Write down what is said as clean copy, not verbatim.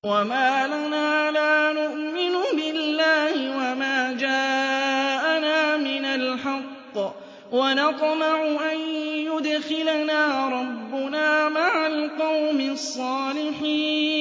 وَمَا لَنَا لَا نُؤْمِنُ بِاللَّهِ وَمَا جَاءَنَا مِنَ الْحَقِّ وَنَطْمَعُ أَن يُدْخِلَنَا رَبُّنَا مَعَ الْقَوْمِ الصَّالِحِينَ